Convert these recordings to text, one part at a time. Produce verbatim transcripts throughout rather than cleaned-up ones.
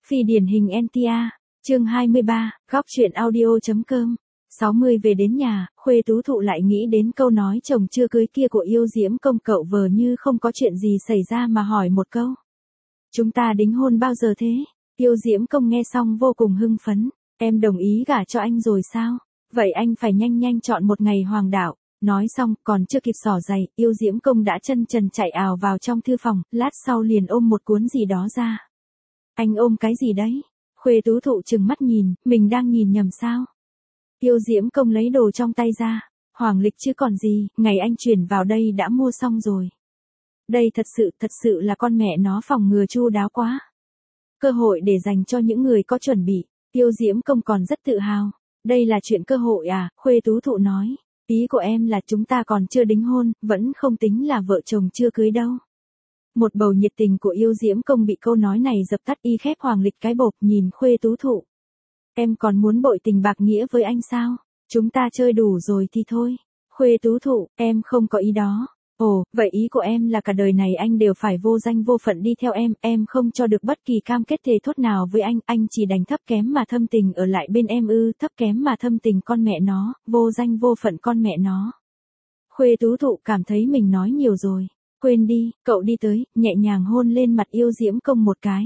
Phi điển hình en tê a, chương hai mươi ba, góc truyện audio.com. sáu mươi về đến nhà, Khuê Tú Thụ lại nghĩ đến câu nói chồng chưa cưới kia của Yêu Diễm Công, cậu vờ như không có chuyện gì xảy ra mà hỏi một câu. Chúng ta đính hôn bao giờ thế? Yêu Diễm Công nghe xong vô cùng hưng phấn. Em đồng ý gả cho anh rồi sao? Vậy anh phải nhanh nhanh chọn một ngày hoàng đạo. Nói xong, còn chưa kịp xỏ giày, Yêu Diễm Công đã chân trần chạy ào vào trong thư phòng, lát sau liền ôm một cuốn gì đó ra. Anh ôm cái gì đấy? Khuê Tú Thụ trừng mắt nhìn, mình đang nhìn nhầm sao? Yêu Diễm Công lấy đồ trong tay ra. Hoàng lịch chứ còn gì, ngày anh chuyển vào đây đã mua xong rồi. Đây thật sự, thật sự là con mẹ nó phòng ngừa chu đáo quá. Cơ hội để dành cho những người có chuẩn bị. Yêu Diễm Công còn rất tự hào. Đây là chuyện cơ hội à? Khuê Tú Thụ nói. Ý của em là chúng ta còn chưa đính hôn, vẫn không tính là vợ chồng chưa cưới đâu. Một bầu nhiệt tình của Yêu Diễm Công bị câu nói này dập tắt, y khép hoàng lịch cái bộp nhìn Khuê Tú Thụ. Em còn muốn bội tình bạc nghĩa với anh sao? Chúng ta chơi đủ rồi thì thôi. Khuê Tú Thụ, em không có ý đó. Ồ, vậy ý của em là cả đời này anh đều phải vô danh vô phận đi theo em, em không cho được bất kỳ cam kết thề thốt nào với anh, anh chỉ đành thấp kém mà thâm tình ở lại bên em ư? Thấp kém mà thâm tình con mẹ nó, vô danh vô phận con mẹ nó. Khuê Tú Thụ cảm thấy mình nói nhiều rồi. Quên đi, cậu đi tới, nhẹ nhàng hôn lên mặt Yêu Diễm Công một cái.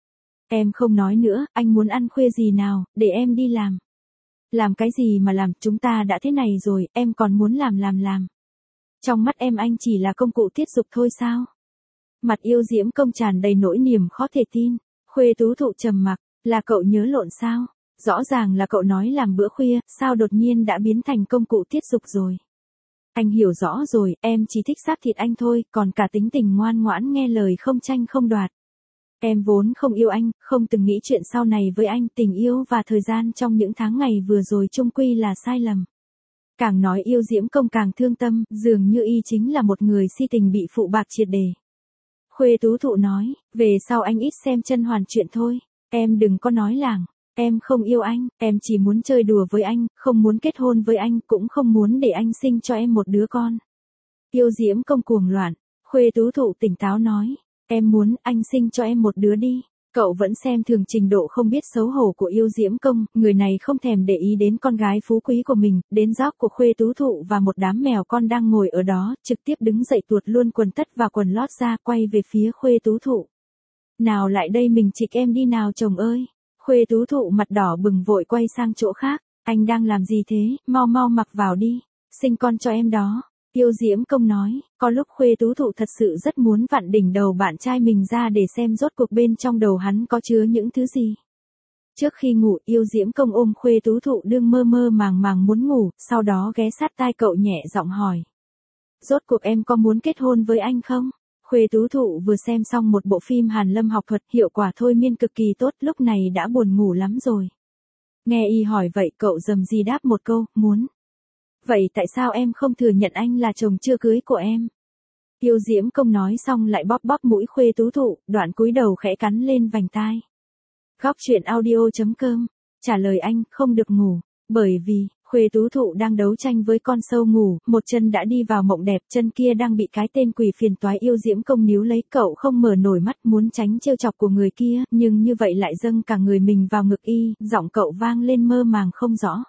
Em không nói nữa, anh muốn ăn khuya gì nào, để em đi làm. Làm cái gì mà làm, chúng ta đã thế này rồi, em còn muốn làm làm làm. Trong mắt em anh chỉ là công cụ tiết dục thôi sao? Mặt Yêu Diễm Công tràn đầy nỗi niềm khó thể tin. Khuê Tú Thụ trầm mặc, là cậu nhớ lộn sao? Rõ ràng là cậu nói làm bữa khuya, sao đột nhiên đã biến thành công cụ tiết dục rồi? Anh hiểu rõ rồi, em chỉ thích xác thịt anh thôi, còn cả tính tình ngoan ngoãn nghe lời không tranh không đoạt. Em vốn không yêu anh, không từng nghĩ chuyện sau này với anh, tình yêu và thời gian trong những tháng ngày vừa rồi chung quy là sai lầm. Càng nói Yêu Diễm Công càng thương tâm, dường như y chính là một người si tình bị phụ bạc triệt để. Khuê Tú Thụ nói, về sau anh ít xem chân hoàn chuyện thôi, em đừng có nói làng, em không yêu anh, em chỉ muốn chơi đùa với anh, không muốn kết hôn với anh, cũng không muốn để anh sinh cho em một đứa con. Yêu Diễm Công cuồng loạn, Khuê Tú Thụ tỉnh táo nói, em muốn anh sinh cho em một đứa đi. Cậu vẫn xem thường trình độ không biết xấu hổ của Yêu Diễm Công, người này không thèm để ý đến con gái phú quý của mình, đến gióc của Khuê Tú Thụ và một đám mèo con đang ngồi ở đó, trực tiếp đứng dậy tuột luôn quần tất và quần lót ra, quay về phía Khuê Tú Thụ. Nào lại đây mình chịch em đi nào chồng ơi. Khuê Tú Thụ mặt đỏ bừng vội quay sang chỗ khác, anh đang làm gì thế, mau mau mặc vào đi, sinh con cho em đó. Yêu Diễm Công nói, có lúc Khuê Tú Thụ thật sự rất muốn vặn đỉnh đầu bạn trai mình ra để xem rốt cuộc bên trong đầu hắn có chứa những thứ gì. Trước khi ngủ, Yêu Diễm Công ôm Khuê Tú Thụ đương mơ mơ màng màng muốn ngủ, sau đó ghé sát tai cậu nhẹ giọng hỏi. Rốt cuộc em có muốn kết hôn với anh không? Khuê Tú Thụ vừa xem xong một bộ phim Hàn Lâm học thuật, hiệu quả thôi miên cực kỳ tốt, lúc này đã buồn ngủ lắm rồi. Nghe y hỏi vậy, cậu rầm rì đáp một câu, muốn. Vậy tại sao em không thừa nhận anh là chồng chưa cưới của em? Yêu Diễm Công nói xong lại bóp bóp mũi Khuê Tú Thụ, đoạn cúi đầu khẽ cắn lên vành tai. Góc truyện audio.com. Trả lời anh, không được ngủ. Bởi vì, Khuê Tú Thụ đang đấu tranh với con sâu ngủ, một chân đã đi vào mộng đẹp, chân kia đang bị cái tên quỷ phiền toái Yêu Diễm Công níu lấy, cậu không mở nổi mắt muốn tránh trêu chọc của người kia, nhưng như vậy lại dâng cả người mình vào ngực y, giọng cậu vang lên mơ màng không rõ.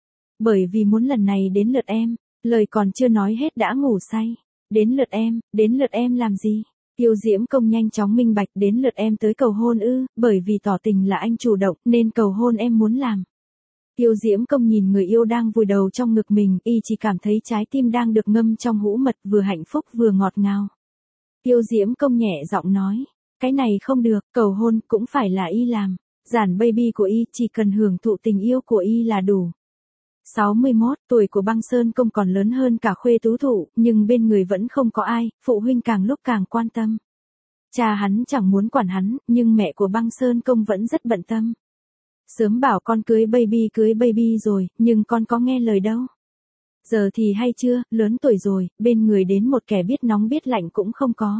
Bởi vì muốn lần này đến lượt em, lời còn chưa nói hết đã ngủ say. Đến lượt em, đến lượt em làm gì? Yêu Diễm Công nhanh chóng minh bạch, đến lượt em tới cầu hôn ư, bởi vì tỏ tình là anh chủ động, nên cầu hôn em muốn làm. Yêu Diễm Công nhìn người yêu đang vùi đầu trong ngực mình, y chỉ cảm thấy trái tim đang được ngâm trong hũ mật, vừa hạnh phúc vừa ngọt ngào. Yêu Diễm Công nhẹ giọng nói, cái này không được, cầu hôn cũng phải là y làm. Giản baby của y chỉ cần hưởng thụ tình yêu của y là đủ. sáu mươi mốt, tuổi của Băng Sơn Công còn lớn hơn cả Khuê Tú Thụ, nhưng bên người vẫn không có ai, phụ huynh càng lúc càng quan tâm. Cha hắn chẳng muốn quản hắn, nhưng mẹ của Băng Sơn Công vẫn rất bận tâm. Sớm bảo con cưới baby cưới baby rồi, nhưng con có nghe lời đâu. Giờ thì hay chưa, lớn tuổi rồi, bên người đến một kẻ biết nóng biết lạnh cũng không có.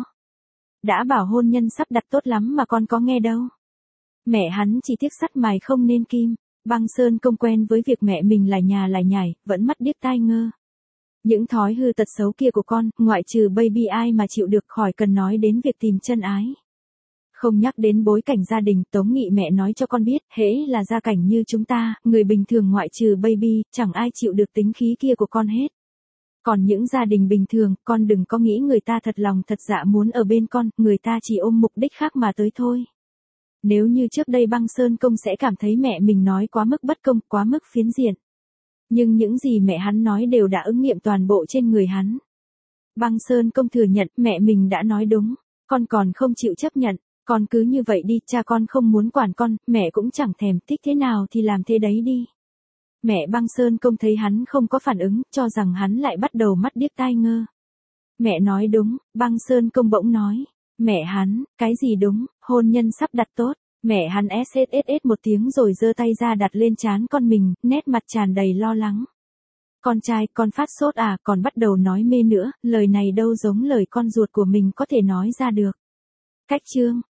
Đã bảo hôn nhân sắp đặt tốt lắm mà con có nghe đâu. Mẹ hắn chỉ tiếc sắt mài không nên kim. Băng Sơn Công quen với việc mẹ mình là nhà lại nhảy, vẫn mắt điếc tai ngơ. Những thói hư tật xấu kia của con, ngoại trừ baby ai mà chịu được, khỏi cần nói đến việc tìm chân ái. Không nhắc đến bối cảnh gia đình, Tống Nghị mẹ nói cho con biết, hễ là gia cảnh như chúng ta, người bình thường ngoại trừ baby, chẳng ai chịu được tính khí kia của con hết. Còn những gia đình bình thường, con đừng có nghĩ người ta thật lòng thật dạ muốn ở bên con, người ta chỉ ôm mục đích khác mà tới thôi. Nếu như trước đây Băng Sơn Công sẽ cảm thấy mẹ mình nói quá mức bất công, quá mức phiến diện. Nhưng những gì mẹ hắn nói đều đã ứng nghiệm toàn bộ trên người hắn. Băng Sơn Công thừa nhận mẹ mình đã nói đúng, con còn không chịu chấp nhận, con cứ như vậy đi, cha con không muốn quản con, mẹ cũng chẳng thèm, thích thế nào thì làm thế đấy đi. Mẹ Băng Sơn Công thấy hắn không có phản ứng, cho rằng hắn lại bắt đầu mắt điếc tai ngơ. Mẹ nói đúng, Băng Sơn Công bỗng nói. Mẹ hắn, cái gì đúng, hôn nhân sắp đặt tốt. Mẹ hắn ét ét ét ét một tiếng rồi giơ tay ra đặt lên trán con mình, nét mặt tràn đầy lo lắng. Con trai, con phát sốt à, còn bắt đầu nói mê nữa, lời này đâu giống lời con ruột của mình có thể nói ra được. Cách chương